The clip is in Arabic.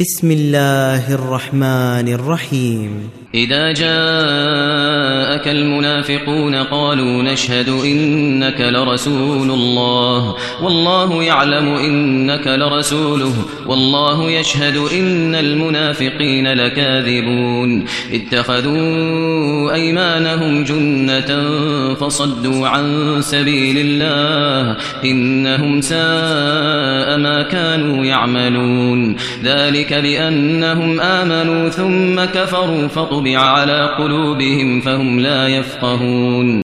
بسم الله الرحمن الرحيم. إذا جاءك المنافقون قالوا نشهد إنك لرسول الله والله يعلم إنك لرسوله والله يشهد إن المنافقين لكاذبون اتخذوا أيمانهم جنة فصدوا عن سبيل الله إنهم ساء ما كانوا يعملون ذلك بأنهم آمنوا ثم كفروا فطبع على قلوبهم فهم لا يفقهون.